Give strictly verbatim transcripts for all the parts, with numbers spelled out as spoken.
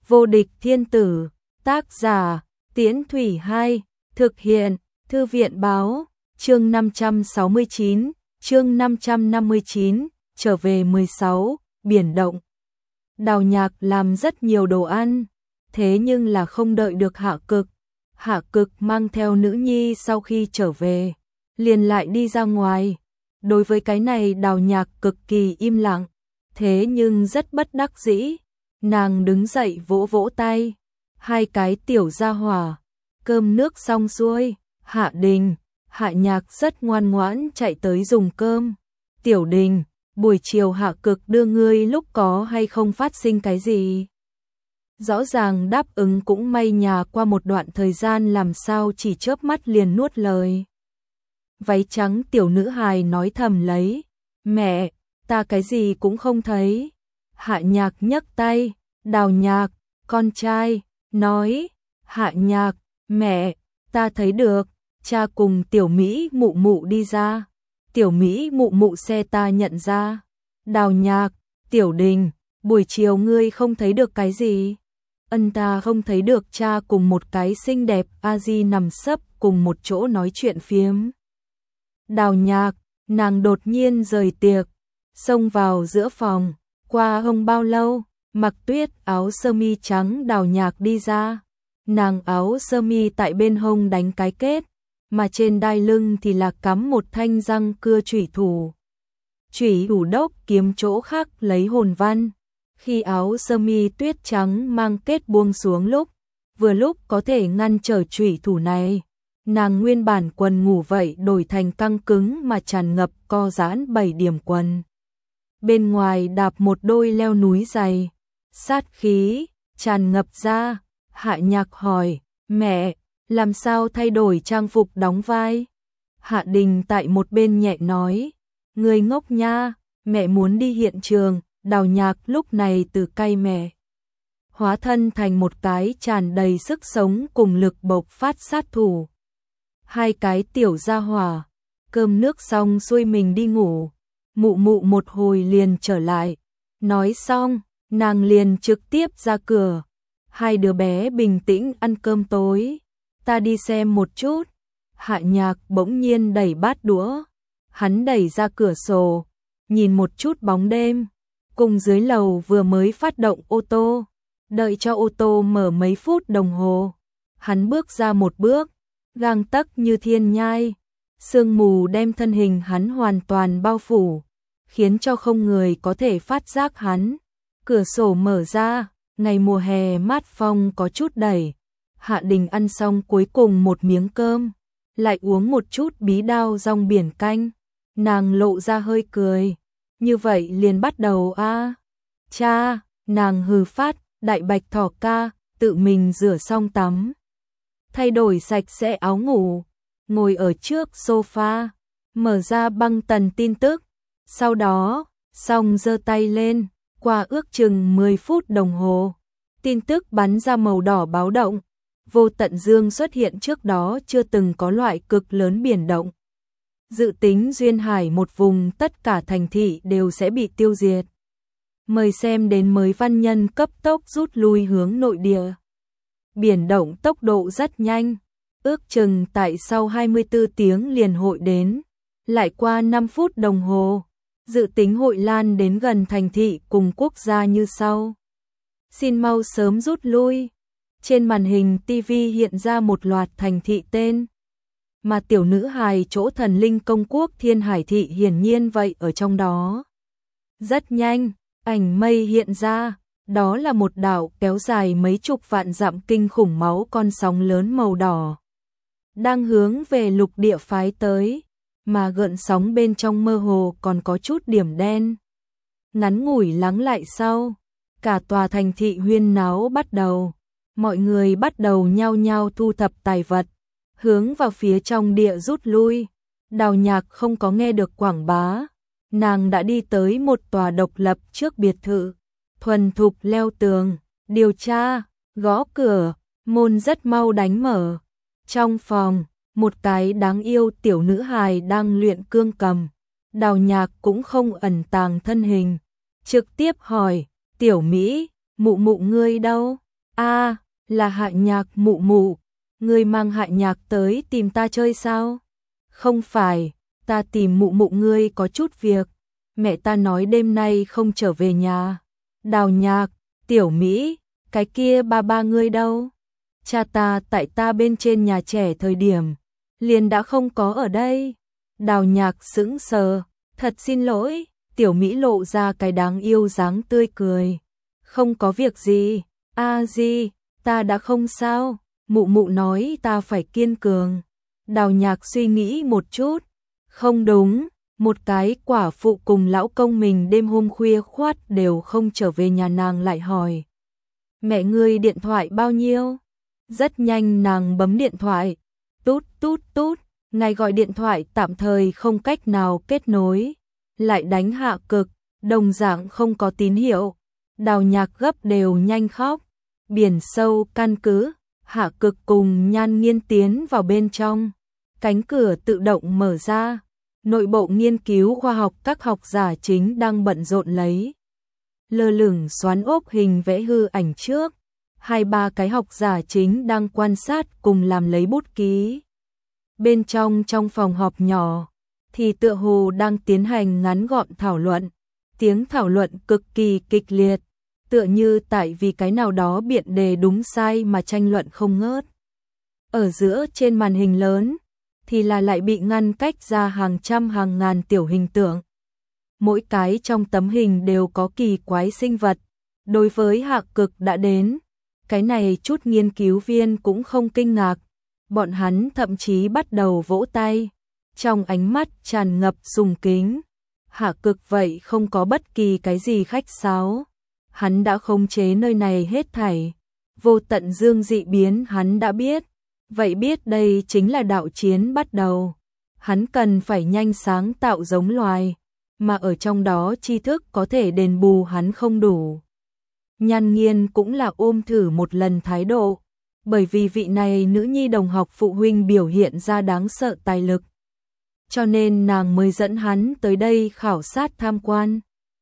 Vô địch thiên tử, tác giả, Tiễn Thủy Hai, thực hiện, Thư viện báo, chương năm trăm sáu mươi chín, chương năm trăm năm mươi chín, trở về mười sáu, biển động. Đào Nhạc làm rất nhiều đồ ăn, thế nhưng là không đợi được Hạ Cực. Hạ Cực mang theo nữ nhi sau khi trở về, liền lại đi ra ngoài. Đối với cái này Đào Nhạc cực kỳ im lặng, thế nhưng rất bất đắc dĩ. Nàng đứng dậy vỗ vỗ tay, hai cái tiểu gia hỏa, cơm nước xong xuôi, Hạ Đình, Hạ Nhạc rất ngoan ngoãn chạy tới dùng cơm. Tiểu Đình, buổi chiều Hạ Cực đưa ngươi lúc có hay không phát sinh cái gì? Rõ ràng đáp ứng cũng may nhà qua một đoạn thời gian làm sao chỉ chớp mắt liền nuốt lời. Váy trắng tiểu nữ hài nói thầm lấy, mẹ, ta cái gì cũng không thấy. Hạ Nhạc nhấc tay, Đào Nhạc, con trai, nói, Hạ Nhạc, mẹ, ta thấy được, cha cùng tiểu Mỹ mụ mụ đi ra. Tiểu Mỹ mụ mụ xe ta nhận ra. Đào Nhạc, Tiểu Đình, buổi chiều ngươi không thấy được cái gì? Ân ta không thấy được cha cùng một cái xinh đẹp a di nằm sấp cùng một chỗ nói chuyện phiếm. Đào Nhạc, nàng đột nhiên rời tiệc, xông vào giữa phòng, qua không bao lâu, mặc tuyết áo sơ mi trắng Đào Nhạc đi ra. Nàng áo sơ mi tại bên hông đánh cái kết, mà trên đai lưng thì là cắm một thanh răng cưa chủy thủ. Chủy thủ đốc kiếm chỗ khác lấy hồn văn. Khi áo sơ mi tuyết trắng mang kết buông xuống lúc, vừa lúc có thể ngăn trở chủy thủ này. Nàng nguyên bản quần ngủ vậy đổi thành căng cứng mà tràn ngập co giãn bảy điểm quần. Bên ngoài đạp một đôi leo núi dày, sát khí tràn ngập ra. Hạ Nhạc hỏi, mẹ, làm sao thay đổi trang phục đóng vai? Hạ Đình tại một bên nhẹ nói, ngươi ngốc nha, mẹ muốn đi hiện trường. Đào Nhạc lúc này từ cay mẹ, hóa thân thành một cái tràn đầy sức sống cùng lực bộc phát sát thủ. Hai cái tiểu gia hỏa, cơm nước xong xuôi mình đi ngủ, mụ mụ một hồi liền trở lại. Nói xong, nàng liền trực tiếp ra cửa. Hai đứa bé bình tĩnh ăn cơm tối, ta đi xem một chút. Hạ Nhạc bỗng nhiên đẩy bát đũa, hắn đẩy ra cửa sổ, nhìn một chút bóng đêm. Cùng dưới lầu vừa mới phát động ô tô, đợi cho ô tô mở mấy phút đồng hồ. Hắn bước ra một bước, gang tấc như thiên nhai, sương mù đem thân hình hắn hoàn toàn bao phủ, khiến cho không người có thể phát giác hắn. Cửa sổ mở ra, ngày mùa hè mát phong có chút đẩy. Hạ Đình ăn xong cuối cùng một miếng cơm, lại uống một chút bí đao rong biển canh. Nàng lộ ra hơi cười. Như vậy liền bắt đầu a à. Cha, nàng hừ phát, đại bạch thỏ ca, tự mình rửa xong tắm. Thay đổi sạch sẽ áo ngủ, ngồi ở trước sofa, mở ra băng tần tin tức. Sau đó, xong giơ tay lên, qua ước chừng mười phút đồng hồ. Tin tức bắn ra màu đỏ báo động. Vô tận dương xuất hiện trước đó chưa từng có loại cực lớn biển động. Dự tính duyên hải một vùng tất cả thành thị đều sẽ bị tiêu diệt. Mời xem đến mới văn nhân cấp tốc rút lui hướng nội địa. Biển động tốc độ rất nhanh, ước chừng tại sau hai mươi tư tiếng liền hội đến. Lại qua năm phút đồng hồ, dự tính hội lan đến gần thành thị cùng quốc gia như sau. Xin mau sớm rút lui. Trên màn hình ti vi hiện ra một loạt thành thị tên. Mà tiểu nữ hài chỗ thần linh công quốc Thiên Hải Thị hiển nhiên vậy ở trong đó. Rất nhanh, ảnh mây hiện ra, đó là một đảo kéo dài mấy chục vạn dặm kinh khủng máu con sóng lớn màu đỏ. Đang hướng về lục địa phái tới, mà gợn sóng bên trong mơ hồ còn có chút điểm đen. Ngắn ngủi lắng lại sau, cả tòa thành thị huyên náo bắt đầu. Mọi người bắt đầu nhao nhao thu thập tài vật, hướng vào phía trong địa rút lui. Đào Nhạc không có nghe được quảng bá, nàng đã đi tới một tòa độc lập trước biệt thự, thuần thục leo tường, điều tra, gõ cửa, môn rất mau đánh mở. Trong phòng, một cái đáng yêu tiểu nữ hài đang luyện cương cầm. Đào Nhạc cũng không ẩn tàng thân hình, trực tiếp hỏi, tiểu Mỹ, mụ mụ ngươi đâu? A, là Hạ Nhạc mụ mụ, ngươi mang Hạ Nhạc tới tìm ta chơi sao? Không phải, ta tìm mụ mụ ngươi có chút việc, mẹ ta nói đêm nay không trở về nhà. Đào Nhạc, Tiểu Mỹ, cái kia ba ba ngươi đâu? Cha ta tại ta bên trên nhà trẻ thời điểm, liền đã không có ở đây. Đào Nhạc sững sờ, thật xin lỗi, Tiểu Mỹ lộ ra cái đáng yêu dáng tươi cười. Không có việc gì, a di, ta đã không sao, mụ mụ nói ta phải kiên cường. Đào Nhạc suy nghĩ một chút, không đúng, một cái quả phụ cùng lão công mình đêm hôm khuya khoắt đều không trở về nhà, nàng lại hỏi. Mẹ ngươi điện thoại bao nhiêu? Rất nhanh nàng bấm điện thoại, tút tút tút, ngài gọi điện thoại tạm thời không cách nào kết nối, lại đánh Hạ Cực, đồng dạng không có tín hiệu. Đào Nhạc gấp đều nhanh khóc. Biển sâu căn cứ, Hạ Cực cùng Nhan Nghiên tiến vào bên trong, cánh cửa tự động mở ra, nội bộ nghiên cứu khoa học các học giả chính đang bận rộn lấy. Lơ lửng xoắn ốc hình vẽ hư ảnh trước, hai ba cái học giả chính đang quan sát cùng làm lấy bút ký. Bên trong trong phòng họp nhỏ, thì tựa hồ đang tiến hành ngắn gọn thảo luận, tiếng thảo luận cực kỳ kịch liệt, tựa như tại vì cái nào đó biện đề đúng sai mà tranh luận không ngớt. Ở giữa trên màn hình lớn, thì là lại bị ngăn cách ra hàng trăm hàng ngàn tiểu hình tượng. Mỗi cái trong tấm hình đều có kỳ quái sinh vật. Đối với Hạ Cực đã đến, cái này chút nghiên cứu viên cũng không kinh ngạc. Bọn hắn thậm chí bắt đầu vỗ tay, trong ánh mắt tràn ngập sùng kính. Hạ Cực vậy không có bất kỳ cái gì khách sáo. Hắn đã khống chế nơi này hết thảy. Vô tận dương dị biến hắn đã biết. Vậy biết đây chính là đạo chiến bắt đầu. Hắn cần phải nhanh sáng tạo giống loài, mà ở trong đó tri thức có thể đền bù hắn không đủ. Nhan Nghiên cũng là ôm thử một lần thái độ, bởi vì vị này nữ nhi đồng học phụ huynh biểu hiện ra đáng sợ tài lực. Cho nên nàng mới dẫn hắn tới đây khảo sát tham quan.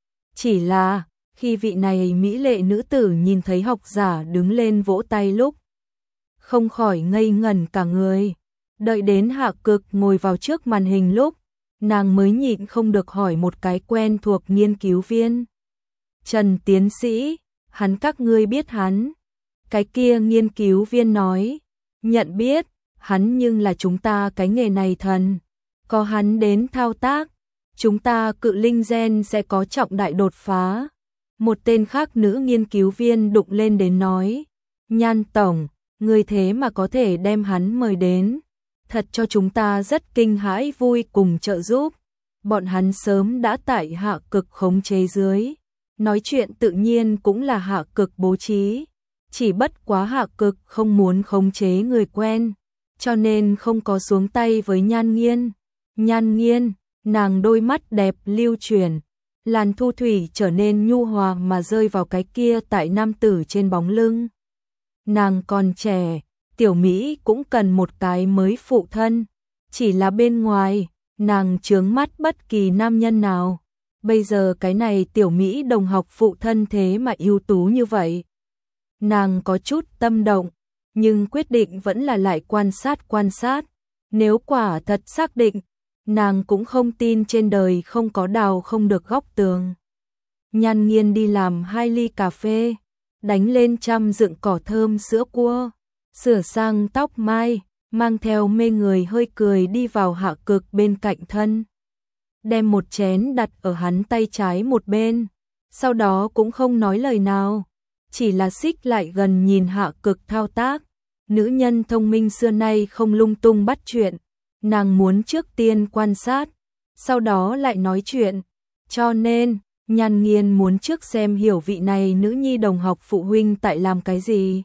Chỉ là, khi vị này mỹ lệ nữ tử nhìn thấy học giả đứng lên vỗ tay lúc, không khỏi ngây ngẩn cả người. Đợi đến Hạ Cực ngồi vào trước màn hình lúc, nàng mới nhịn không được hỏi một cái quen thuộc nghiên cứu viên. Trần tiến sĩ, hắn các ngươi biết hắn? Cái kia nghiên cứu viên nói, nhận biết, hắn nhưng là chúng ta cái nghề này thần. Có hắn đến thao tác, chúng ta cự linh gen sẽ có trọng đại đột phá. Một tên khác nữ nghiên cứu viên đụng lên đến nói, Nhan tổng, người thế mà có thể đem hắn mời đến, thật cho chúng ta rất kinh hãi vui cùng trợ giúp. Bọn hắn sớm đã tại Hạ Cực khống chế dưới, nói chuyện tự nhiên cũng là Hạ Cực bố trí, chỉ bất quá Hạ Cực không muốn khống chế người quen, cho nên không có xuống tay với Nhan Nghiên. Nhan Nghiên, nàng đôi mắt đẹp lưu chuyển, làn thu thủy trở nên nhu hòa mà rơi vào cái kia tại nam tử trên bóng lưng. Nàng còn trẻ, Tiểu Mỹ cũng cần một cái mới phụ thân, chỉ là bên ngoài, nàng chướng mắt bất kỳ nam nhân nào. Bây giờ cái này Tiểu Mỹ đồng học phụ thân thế mà ưu tú như vậy. Nàng có chút tâm động, nhưng quyết định vẫn là lại quan sát quan sát. Nếu quả thật xác định, nàng cũng không tin trên đời không có đào không được góc tường. Nhan Nghiên đi làm hai ly cà phê, đánh lên trăm dựng cỏ thơm sữa cua, sửa sang tóc mai, mang theo mê người hơi cười đi vào Hạ Cực bên cạnh thân. Đem một chén đặt ở hắn tay trái một bên, sau đó cũng không nói lời nào, chỉ là xích lại gần nhìn Hạ Cực thao tác. Nữ nhân thông minh xưa nay không lung tung bắt chuyện, nàng muốn trước tiên quan sát, sau đó lại nói chuyện, cho nên Nhan Nghiên muốn trước xem hiểu vị này nữ nhi đồng học phụ huynh tại làm cái gì.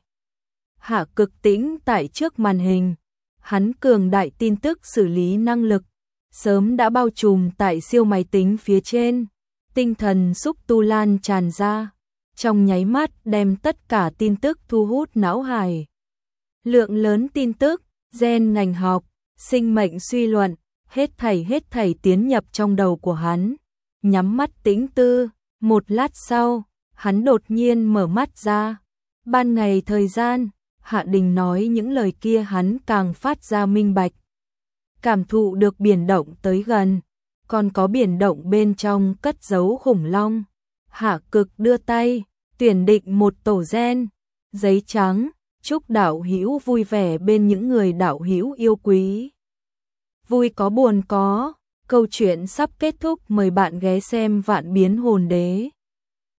Hạ Cực tĩnh tại trước màn hình, hắn cường đại tin tức xử lý năng lực, sớm đã bao trùm tại siêu máy tính phía trên, tinh thần xúc tu lan tràn ra, trong nháy mắt đem tất cả tin tức thu hút não hải. Lượng lớn tin tức, gen ngành học, sinh mệnh suy luận, hết thảy hết thảy tiến nhập trong đầu của hắn. Nhắm mắt tĩnh tư, một lát sau, hắn đột nhiên mở mắt ra, Ban ngày thời gian, Hạ Đình nói những lời kia hắn càng phát ra minh bạch. Cảm thụ được biển động tới gần, còn có biển động bên trong cất giấu khủng long. Hạ Cực đưa tay, tuyển định một tổ gen, giấy trắng, chúc đạo hữu vui vẻ bên những người đạo hữu yêu quý. Vui có buồn có, câu chuyện sắp kết thúc, mời bạn ghé xem Vạn Biến Hồn Đế.